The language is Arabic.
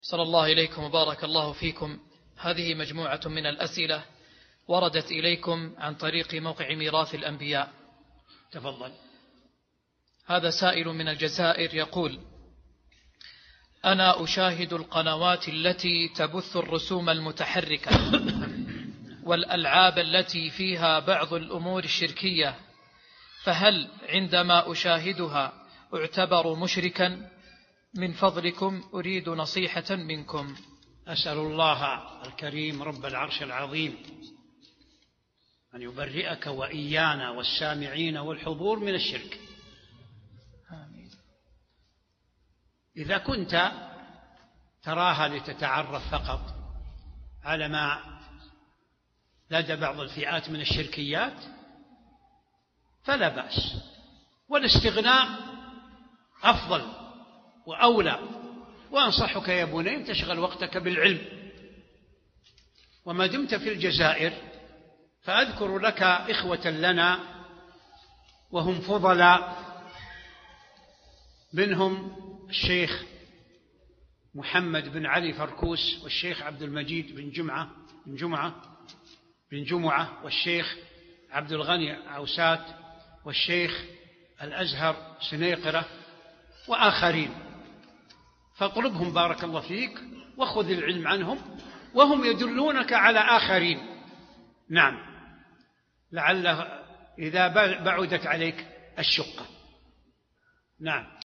صلى الله إليكم وبارك الله فيكم. هذه مجموعة من الأسئلة وردت إليكم عن طريق موقع ميراث الأنبياء. تفضل. هذا سائل من الجزائر يقول: أنا أشاهد القنوات التي تبث الرسوم المتحركة والألعاب التي فيها بعض الأمور الشركية، فهل عندما أشاهدها أعتبر مشركا؟ من فضلكم أريد نصيحة منكم. أسأل الله الكريم رب العرش العظيم أن يبرئك وإيانا والسامعين والحضور من الشرك. آمين. إذا كنت تراها لتتعرف فقط على ما لدى بعض الفئات من الشركيات فلا بأس، والاستغناء أفضل وأولى. وأنصحك يا بني أن تشغل وقتك بالعلم. وما دمت في الجزائر فأذكر لك إخوة لنا وهم فضلاء، منهم الشيخ محمد بن علي فركوس، والشيخ عبد المجيد بن جمعة والشيخ عبد الغني عوسات والشيخ الأزهر سنيقرة وآخرين، فاطلبهم بارك الله فيك وخذ العلم عنهم، وهم يدلونك على آخرين. نعم، لعل إذا بعدت عليك الشقة. نعم.